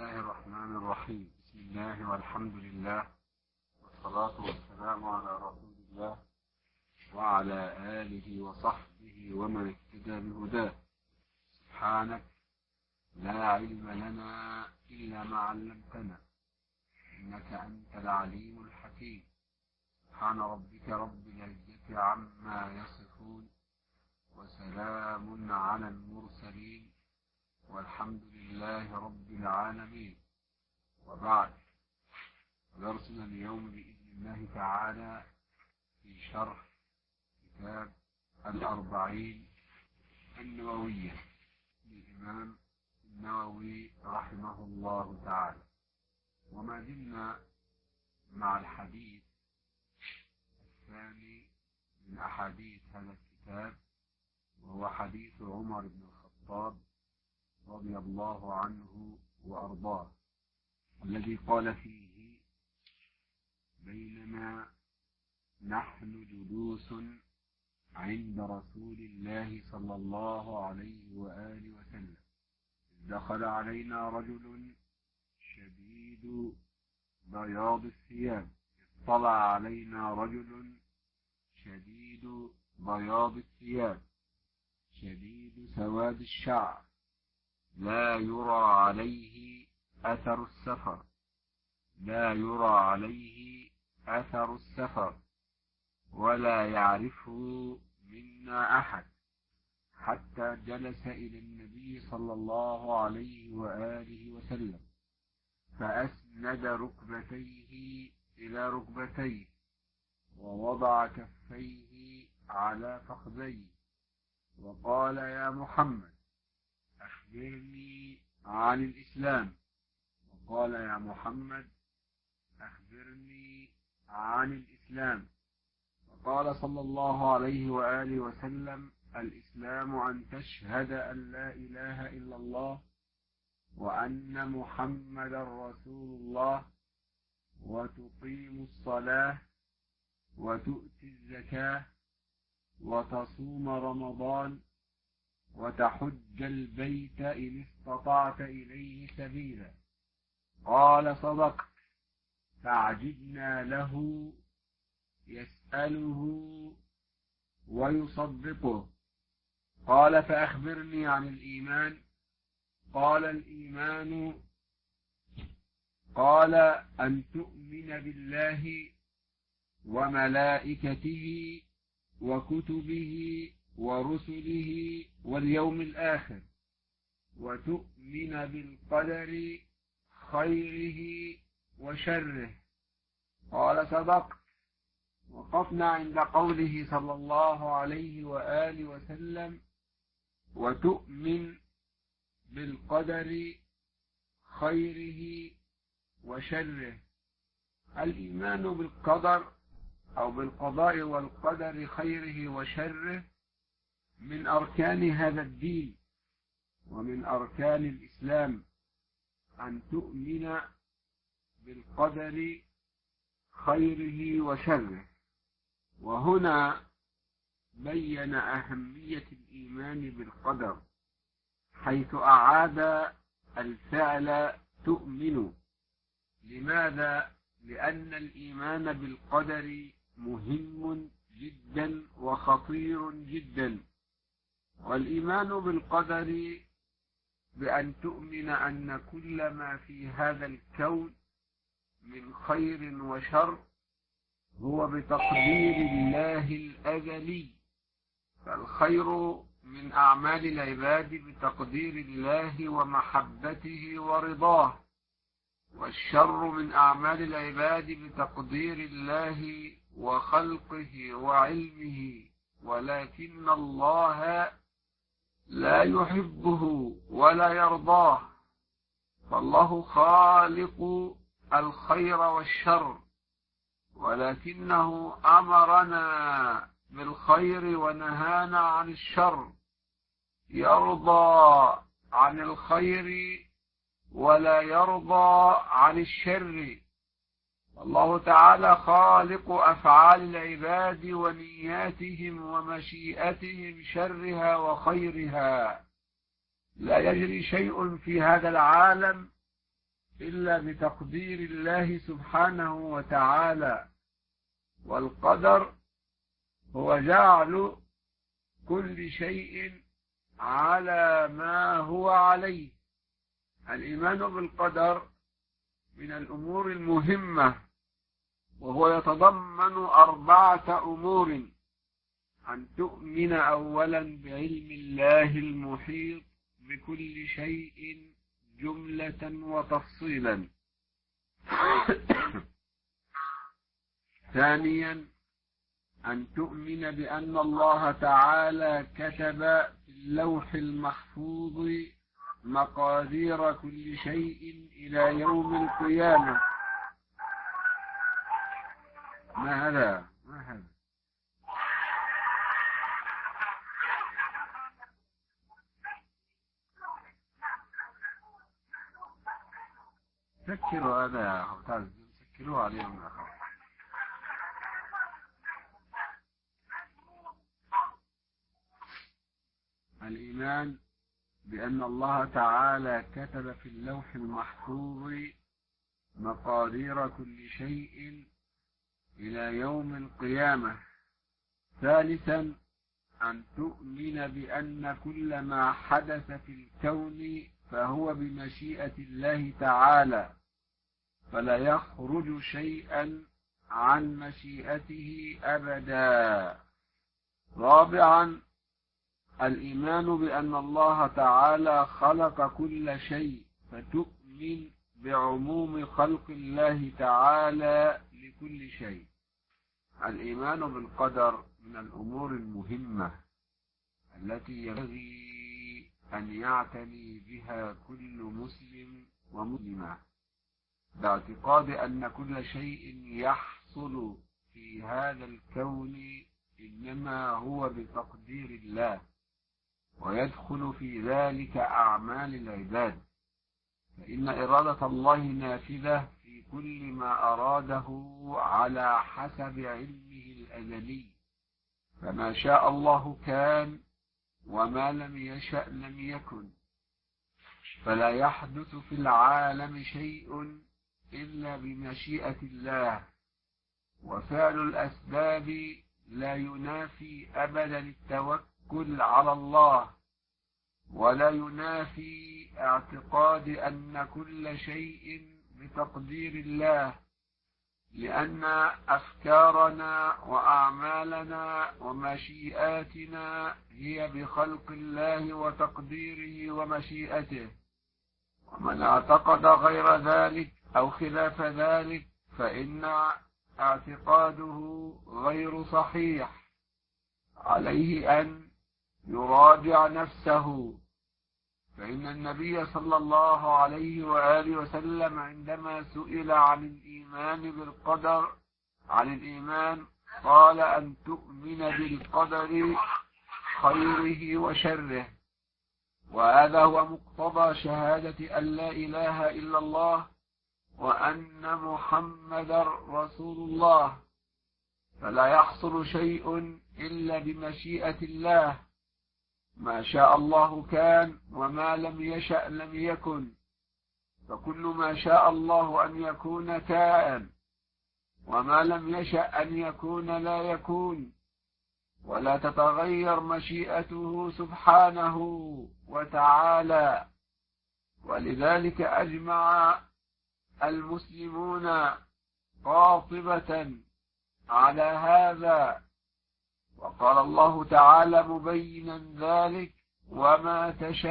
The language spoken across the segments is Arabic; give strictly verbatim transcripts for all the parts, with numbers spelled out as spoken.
الله الرحمن الرحيم. بسم الله والحمد لله والصلاة والسلام على رسول الله وعلى آله وصحبه ومن اهتدى بهداه. سبحانك لا علم لنا إلا ما علمتنا إنك أنت العليم الحكيم. سبحان ربك رب العزة عما يصفون وسلام على المرسلين والحمد لله رب العالمين. وبعد، درسنا اليوم بإذن الله تعالى في شرح كتاب الأربعين النووية للإمام النووي رحمه الله تعالى، وما زلنا مع الحديث الثاني من أحاديث هذا الكتاب، وهو حديث عمر بن الخطاب رضي الله عنه وأرضاه، الذي قال فيه: بينما نحن جلوس عند رسول الله صلى الله عليه وآله وسلم دخل علينا رجل شديد بياض الثياب اطلع علينا رجل شديد بياض الثياب شديد سواد الشعر لا يرى عليه أثر السفر لا يرى عليه أثر السفر ولا يعرفه منا أحد، حتى جلس إلى النبي صلى الله عليه وآله وسلم فأسند ركبتيه إلى ركبتيه ووضع كفيه على فخذيه وقال: يا محمد أخبرني عن الإسلام. وقال: يا محمد أخبرني عن الإسلام. وقال صلى الله عليه وآله وسلم: الإسلام أن تشهد أن لا إله إلا الله وأن محمدا رسول الله وتقيم الصلاة وتؤتي الزكاة وتصوم رمضان وتحج البيت إن استطعت إليه سبيلا. قال: صدقت. فعجبنا له يسأله ويصدقه. قال: فأخبرني عن الإيمان. قال: الإيمان قال أن تؤمن بالله وملائكته وكتبه ورسله واليوم الآخر وتؤمن بالقدر خيره وشره. قال: صدقت. وقفنا عند قوله صلى الله عليه وآله وسلم: وتؤمن بالقدر خيره وشره. الإيمان بالقدر أو بالقضاء والقدر خيره وشره من أركان هذا الدين ومن أركان الإسلام، أن تؤمن بالقدر خيره وشره. وهنا بين أهمية الإيمان بالقدر، حيث أعاد الفعل تؤمن. لماذا؟ لأن الإيمان بالقدر مهم جدا وخطير جدا. والإيمان بالقدر بأن تؤمن أن كل ما في هذا الكون من خير وشر هو بتقدير الله الأزلي، فالخير من أعمال العباد بتقدير الله ومحبته ورضاه، والشر من أعمال العباد بتقدير الله وخلقه وعلمه، ولكن الله لا يحبه ولا يرضاه. فالله خالق الخير والشر، ولكنه أمرنا بالخير ونهانا عن الشر. يرضى عن الخير ولا يرضى عن الشر. الله تعالى خالق أفعال العباد ونياتهم ومشيئتهم شرها وخيرها. لا يجري شيء في هذا العالم إلا بتقدير الله سبحانه وتعالى. والقدر هو جعل كل شيء على ما هو عليه. الإيمان بالقدر من الأمور المهمة، وهو يتضمن أربعة أمور: أن تؤمن أولا بعلم الله المحيط بكل شيء جملة وتفصيلا. ثانيا أن تؤمن بأن الله تعالى كتب في اللوح المحفوظ مقادير كل شيء إلى يوم القيامة. ما هذا؟ ما هذا؟ سكروا هذا يا أخوة، سكروا عليهم يا أخوة. الإيمان بأن الله تعالى كتب في اللوح المحفوظ مقادير كل شيء إلى يوم القيامة. ثالثا أن تؤمن بأن كل ما حدث في الكون فهو بمشيئة الله تعالى، فلا يخرج شيئا عن مشيئته أبدا. رابعا الإيمان بأن الله تعالى خلق كل شيء، فتؤمن بعموم خلق الله تعالى لكل شيء. الإيمان بالقدر من الأمور المهمة التي ينبغي أن يعتني بها كل مسلم ومسلمة، باعتقاد أن كل شيء يحصل في هذا الكون إنما هو بتقدير الله، ويدخل في ذلك أعمال العباد، فإن إرادة الله نافذة في كل ما أراده على حسب علمه الأزلي، فما شاء الله كان وما لم يشأ لم يكن، فلا يحدث في العالم شيء إلا بمشيئة الله. وفعل الأسباب لا ينافي أبدا التوكل على الله، ولا ينافي اعتقاد أن كل شيء بتقدير الله، لأن أفكارنا وأعمالنا ومشيئاتنا هي بخلق الله وتقديره ومشيئته. ومن اعتقد غير ذلك أو خلاف ذلك فإن اعتقاده غير صحيح. عليه أن يراجع نفسه، فإن النبي صلى الله عليه وآله وسلم عندما سئل عن الإيمان بالقدر عن الإيمان قال: أن تؤمن بالقدر خيره وشره. وهذا هو مقتضى شهادة أن لا إله إلا الله وأن محمدا رسول الله. فلا يحصل شيء إلا بمشيئة الله، ما شاء الله كان وما لم يشأ لم يكن، فكل ما شاء الله أن يكون كائن، وما لم يشأ أن يكون لا يكون، ولا تتغير مشيئته سبحانه وتعالى. ولذلك أجمع المسلمون قاطبة على هذا، وقال الله تعالى مبينا ذلك: وما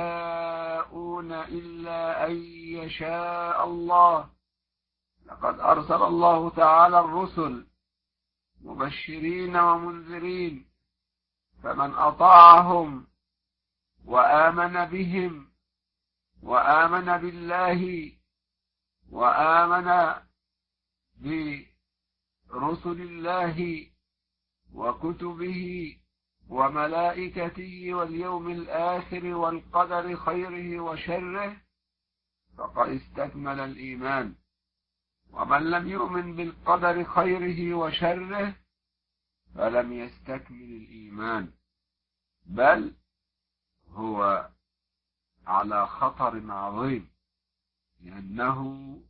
تشاءون إلا أن يشاء الله. لقد أرسل الله تعالى الرسل مبشرين ومنذرين، فمن أطاعهم وآمن بهم وآمن بالله وآمن برسل الله وكتبه وملائكته واليوم الآخر والقدر خيره وشره فقد استكمل الإيمان. ومن لم يؤمن بالقدر خيره وشره فلم يستكمل الإيمان، بل هو على خطر عظيم، لأنه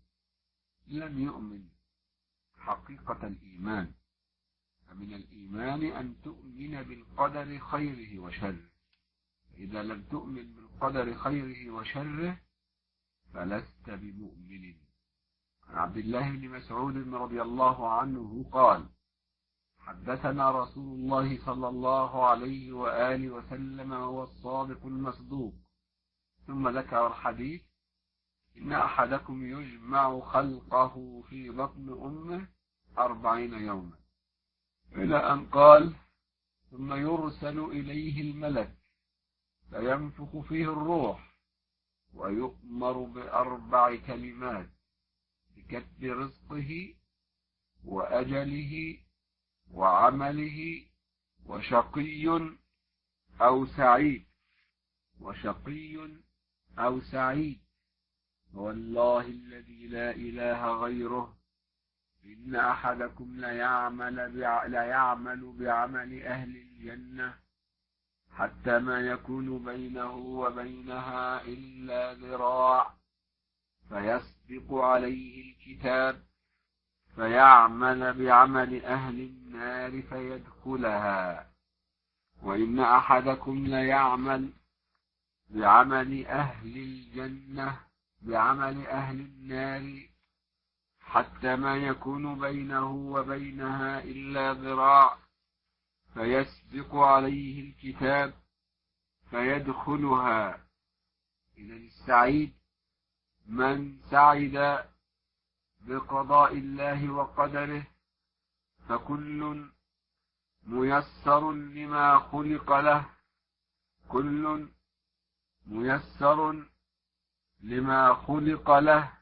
لم يؤمن حقيقة الإيمان. فمن الإيمان أن تؤمن بالقدر خيره وشره، إذا لم تؤمن بالقدر خيره وشره فلست بمؤمن. عن عبد الله بن مسعود رضي الله عنه قال: حدثنا رسول الله صلى الله عليه وآله وسلم وهو الصادق المصدوق، ثم ذكر الحديث: إن أحدكم يجمع خلقه في بطن أمه أربعين يوما، إلى أن قال: ثم يرسل إليه الملك فينفخ فيه الروح ويؤمر بأربع كلمات: بكتب رزقه وأجله وعمله وشقي أو سعيد وشقي أو سعيد. والله الذي لا إله غيره إن أحدكم ليعمل, بع... ليعمل بعمل أهل الجنة حتى ما يكون بينه وبينها إلا ذراع، فيسبق عليه الكتاب فيعمل بعمل أهل النار فيدخلها. وإن أحدكم ليعمل بعمل أهل الجنة بعمل أهل النار حتى ما يكون بينه وبينها إلا ذراع، فيسبق عليه الكتاب فيدخلها. إذا السعيد من سعد بقضاء الله وقدره، فكل ميسر لما خلق له، كل ميسر لما خلق له.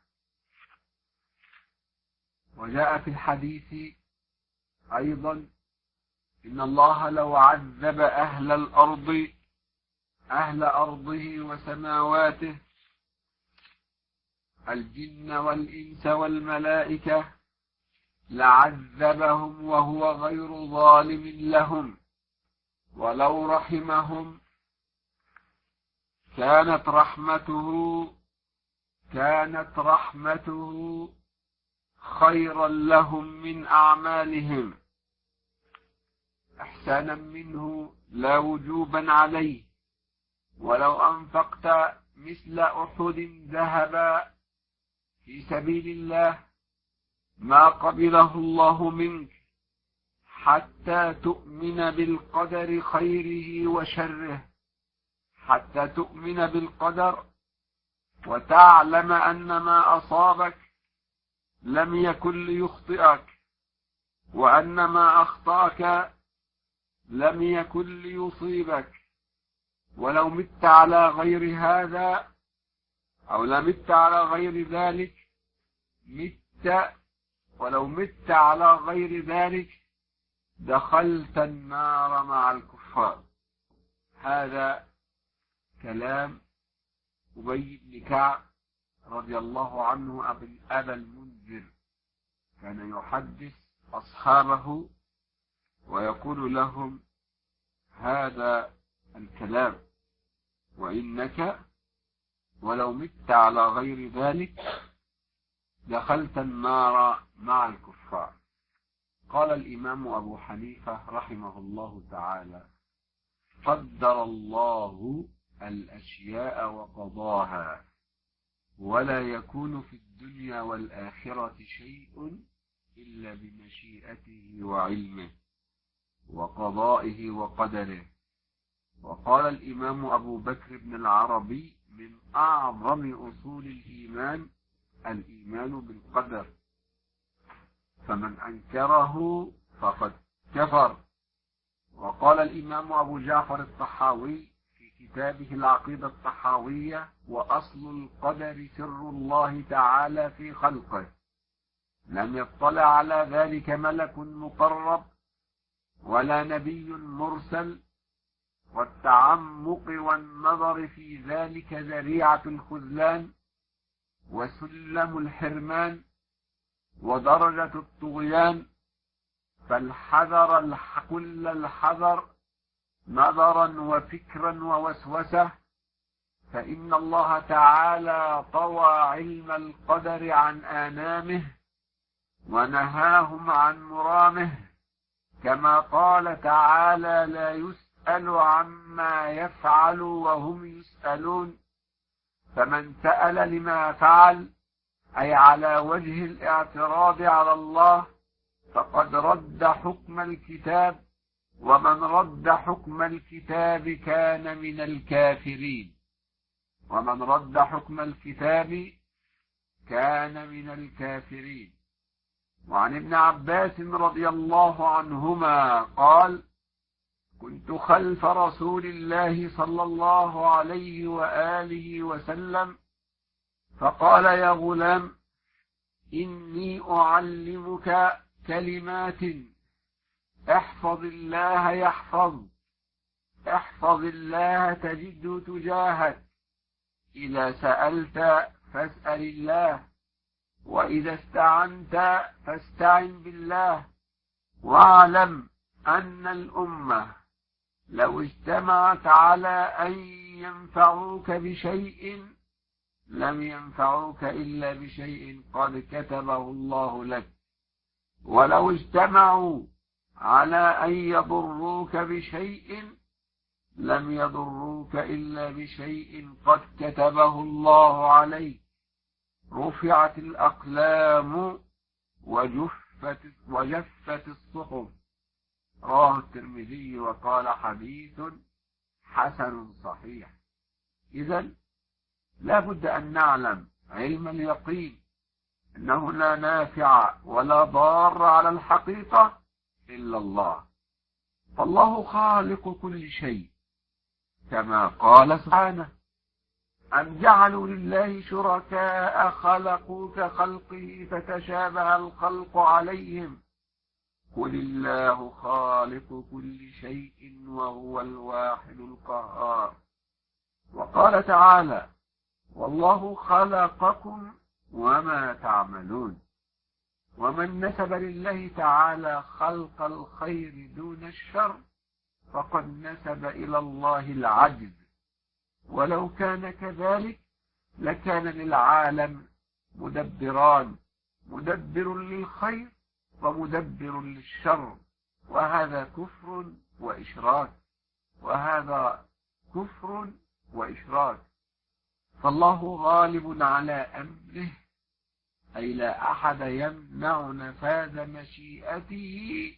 وجاء في الحديث أيضا: إن الله لو عذب أهل الأرض أهل أرضه وسماواته الجن والإنس والملائكة لعذبهم وهو غير ظالم لهم، ولو رحمهم كانت رحمته كانت رحمته خيرا لهم من أعمالهم، إحسانا منه لا وجوبا عليه. ولو أنفقت مثل أحد ذهبا في سبيل الله ما قبله الله منك حتى تؤمن بالقدر خيره وشره، حتى تؤمن بالقدر وتعلم أن ما أصابك لم يكن ليخطئك، وأن ما أخطأك لم يكن ليصيبك. ولو مت على غير هذا أو لمت على غير ذلك مت ولو مت على غير ذلك دخلت النار مع الكفار. هذا كلام أبي بن كعب رضي الله عنه أبا المنذر، كان يحدث أصحابه ويقول لهم هذا الكلام: وإنك ولو مت على غير ذلك دخلت النار مع الكفار. قال الإمام أبو حنيفة رحمه الله تعالى: قدر الله الأشياء وقضاها، ولا يكون في الدنيا والآخرة شيء إلا بمشيئته وعلمه وقضائه وقدره. وقال الإمام أبو بكر بن العربي: من أعظم أصول الإيمان الإيمان بالقدر، فمن أنكره فقد كفر. وقال الإمام أبو جعفر الطحاوي في كتابه العقيدة الطحاوية: وأصل القدر سر الله تعالى في خلقه، لم يطلع على ذلك ملك مقرب ولا نبي مرسل، والتعمق والنظر في ذلك ذريعة الخذلان وسلم الحرمان ودرجة الطغيان. فالحذر كل الحذر نظرا وفكرا ووسوسة، فإن الله تعالى طوى علم القدر عن آنامه ونهاهم عن مرامه، كما قال تعالى: لا يسأل عما يفعل وهم يسألون. فمن سأل لما فعل، أي على وجه الاعتراض على الله، فقد رد حكم الكتاب، ومن رد حكم الكتاب كان من الكافرين ومن رد حكم الكتاب كان من الكافرين. وعن ابن عباس رضي الله عنهما قال: كنت خلف رسول الله صلى الله عليه وآله وسلم، فقال: يا غلام، إني أعلمك كلمات، احفظ الله يحفظ احفظ الله تجده تجاهك، إذا سألت فاسأل الله، وإذا استعنت فاستعن بالله، واعلم أن الأمة لو اجتمعت على أن ينفعوك بشيء لم ينفعوك إلا بشيء قد كتبه الله لك، ولو اجتمعوا على أن يضروك بشيء لم يضروك إلا بشيء قد كتبه الله عليك. رفعت الأقلام وجفت, وجفت الصحف. رواه الترمذي وقال: حديث حسن صحيح. إذن لا بد أن نعلم علم اليقين أنه لا نافع ولا ضار على الحقيقة إلا الله، فالله خالق كل شيء، كما قال سبحانه: أم جعلوا لله شركاء خلقوا كخلقه فتشابه الخلق عليهم، قل الله خالق كل شيء وهو الواحد القهار. وقال تعالى: والله خلقكم وما تعملون. ومن نسب لله تعالى خلق الخير دون الشر فقد نسب إلى الله العجز، ولو كان كذلك لكان للعالم مدبران، مدبر للخير ومدبر للشر، وهذا كفر وإشراك وهذا كفر وإشراك. فالله غالب على أمره، أي لا أحد يمنع نفاذ مشيئته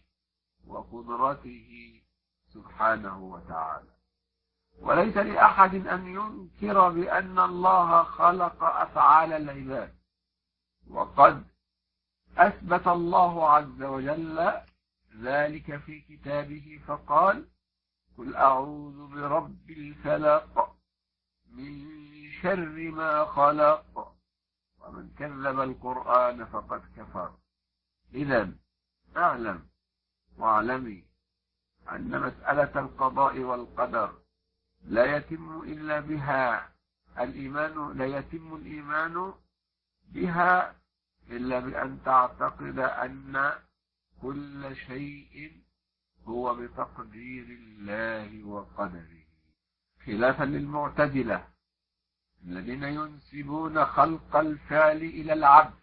وقدرته سبحانه وتعالى. وليس لأحد أن ينكر بأن الله خلق أفعال العباد، وقد أثبت الله عز وجل ذلك في كتابه فقال: قل أعوذ برب الفلق من شر ما خلق، ومن كذب القرآن فقد كفر. إذن اعلم واعلمي أن مسألة القضاء والقدر لا يتم إلا بها الإيمان لا يتم الإيمان بها إلا بأن تعتقد أن كل شيء هو بتقدير الله وقدره، خلافا للمعتزلة الذين ينسبون خلق الفعل إلى العبد.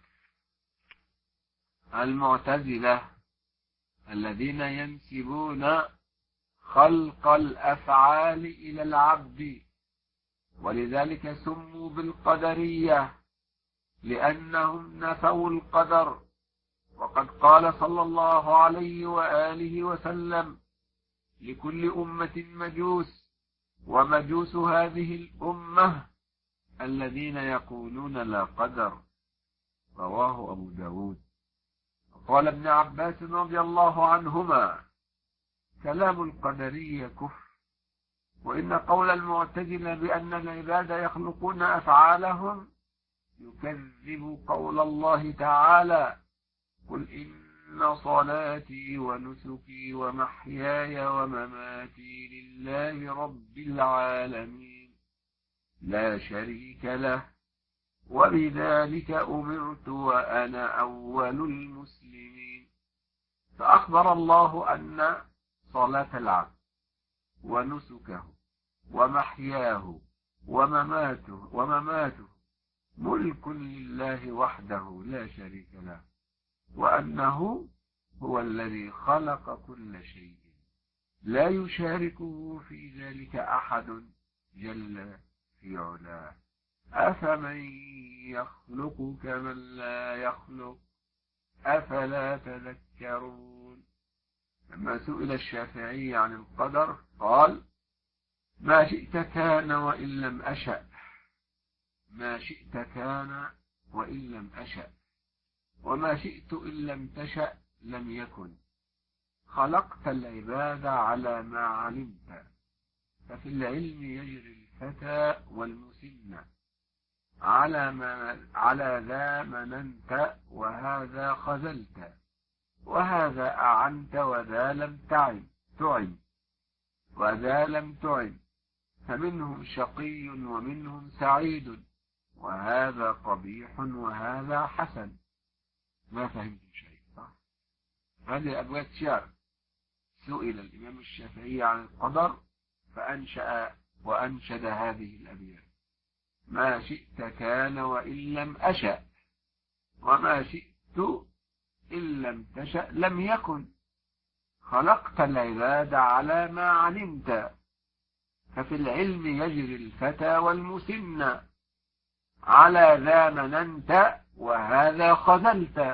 المعتزلة الذين ينسبون خلق الأفعال إلى العبد، ولذلك سموا بالقدرية لأنهم نفوا القدر. وقد قال صلى الله عليه وآله وسلم: لكل أمة مجوس، ومجوس هذه الأمة الذين يقولون لا قدر. رواه أبو داود. وقال ابن عباس رضي الله عنهما: كلام القدرية كفر، وإن قول المعتزلة بأن العباد يخلقون أفعالهم يكذب قول الله تعالى: قل إن صلاتي ونسكي ومحياي ومماتي لله رب العالمين لا شريك له وبذلك أمرت وأنا أول المسلمين. فأخبر الله أن صلاة العبد ونسكه ومحياه ومماته ومماته ملك لله وحده لا شريك له، وأنه هو الذي خلق كل شيء لا يشاركه في ذلك أحد جل في علاه. أفمن يخلق كمن لا يخلق أفلا تذكرون. لما سئل الشافعي عن القدر قال: ما شئت كان وإن لم أشأ، ما شئت كان وإن لم أشأ، وما شئت إن لم تشأ لم يكن. خلقت العباد على ما علمت، ففي العلم يجري الفتى والمسن، على ما على ذا مننت وهذا خذلت، وهذا أعنت وذا لم تعن تعن وذا لم تعن، فمنهم شقي ومنهم سعيد، وهذا قبيح وهذا حسن. ما فهمتم شيء صح؟ هذه أبواب شعر. سئل الإمام الشافعي عن القدر فأنشأ وأنشد هذه الأبيات: ما شئت كان وإن لم أشأ، وما شئت إن لم تشأ لم يكن. خلقت العباد على ما علمت، ففي العلم يجري الفتى والمسن، على ذا مننت وهذا خذلت،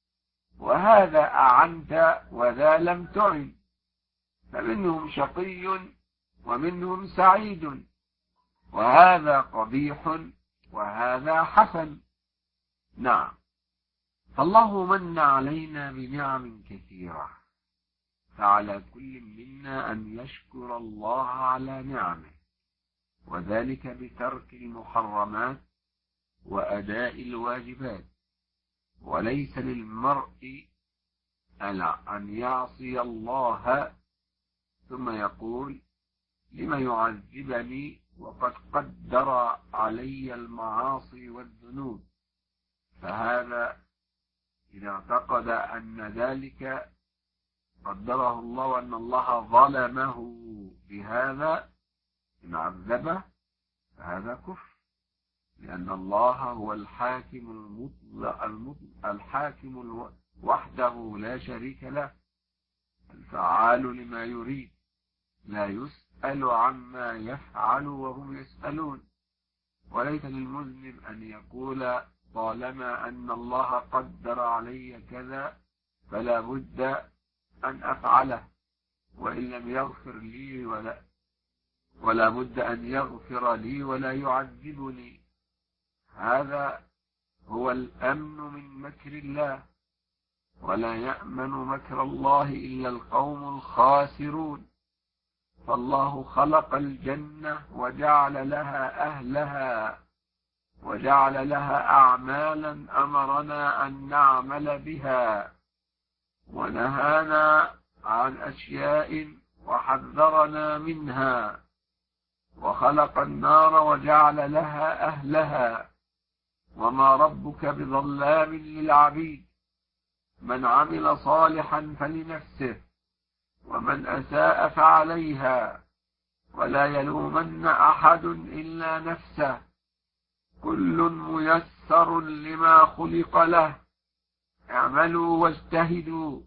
وهذا أعنت وذا لم تعن، فمنهم شقي ومنهم سعيد، وهذا قبيح وهذا حسن. نعم، فالله من علينا بنعم كثيرة، فعلى كل منا أن يشكر الله على نعمه، وذلك بترك المحرمات وأداء الواجبات. وليس للمرء أن يعصي الله ثم يقول: لما يعذبني وقد قدر علي المعاصي والذنوب. فهذا إذا اعتقد أن ذلك قدره الله وأن الله ظلمه بهذا إن عذبه، فهذا كفر، لأن الله هو الحاكم المطلق المطلق الحاكم وحده لا شريك له، الفعال لما يريد، لا يسأل عما يفعل وهم يسألون. وليس للمذنب أن يقول: طالما أن الله قدر علي كذا فلا بد أن أفعله، وإن لم يغفر لي ولا ولا بد أن يغفر لي ولا يعذبني. هذا هو الأمن من مكر الله، ولا يأمن مكر الله إلا القوم الخاسرون. فالله خلق الجنة وجعل لها أهلها، وجعل لها أعمالا أمرنا أن نعمل بها، ونهانا عن أشياء وحذرنا منها. وخلق النار وجعل لها أهلها، وما ربك بظلام للعبيد. من عمل صالحا فلنفسه، ومن أساء فعليها، ولا يلومن أحد إلا نفسه. كل ميسر لما خلق له. اعملوا واجتهدوا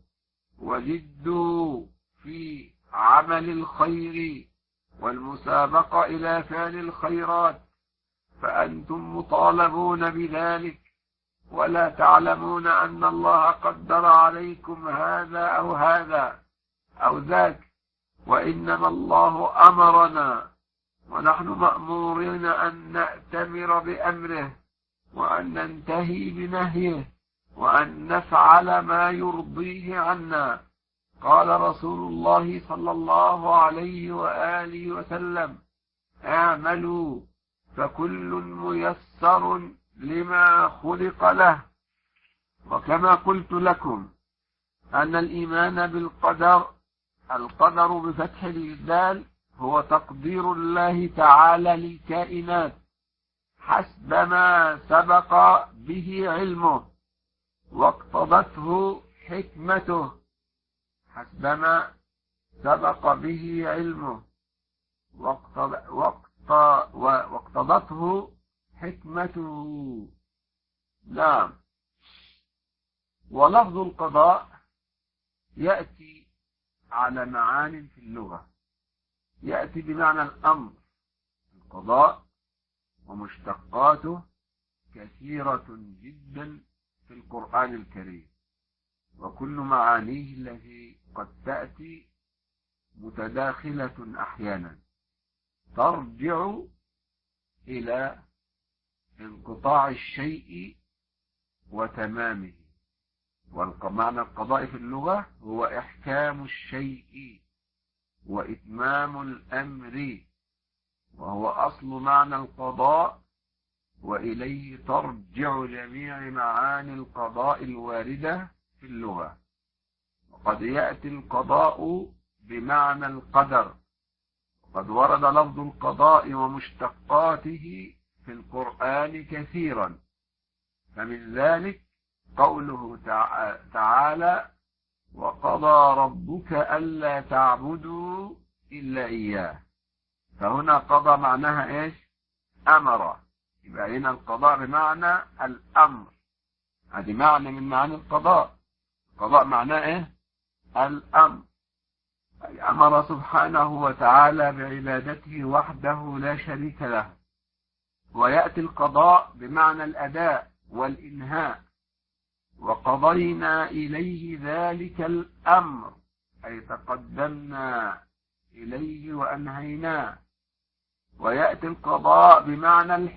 وجدوا في عمل الخير والمسابقة إلى فعل الخيرات، فأنتم مطالبون بذلك، ولا تعلمون أن الله قدر عليكم هذا أو هذا أو ذاك، وإنما الله أمرنا، ونحن مأمورين أن نأتمر بأمره، وأن ننتهي بنهيه، وأن نفعل ما يرضيه عنا. قال رسول الله صلى الله عليه وآله وسلم: اعملوا فكل ميسر لما خلق له. وكما قلت لكم أن الإيمان بالقدر، القدر بفتح الدال، هو تقدير الله تعالى للكائنات حسب ما سبق به علمه واقتضته حكمته، حسب ما سبق به علمه واقتضته حكمته. نعم. ولفظ القضاء يأتي على معان في اللغة، يأتي بمعنى الأمر. القضاء ومشتقاته كثيرة جدا في القرآن الكريم، وكل معانيه التي قد تأتي متداخلة أحيانا ترجع إلى انقطاع الشيء وتمامه. ومعنى القضاء في اللغة هو إحكام الشيء وإتمام الأمر، وهو أصل معنى القضاء، وإليه ترجع جميع معاني القضاء الواردة في اللغة. وقد يأتي القضاء بمعنى القدر، قد ورد لفظ القضاء ومشتقاته في القرآن كثيرا، فمن ذلك قوله تعالى: وقضى ربك ألا تعبدوا إلا إياه. فهنا قضى معناها إيش؟ أمر. يبقى هنا القضاء بمعنى الأمر، هذه معنى من معاني القضاء. القضاء معناه إيه؟ الأمر، أي أمر سبحانه وتعالى بعبادته وحده لا شريك له. ويأتي القضاء بمعنى الأداء والإنهاء، وقضينا إليه ذلك الأمر، أي تقدمنا إليه وأنهيناه. ويأتي القضاء بمعنى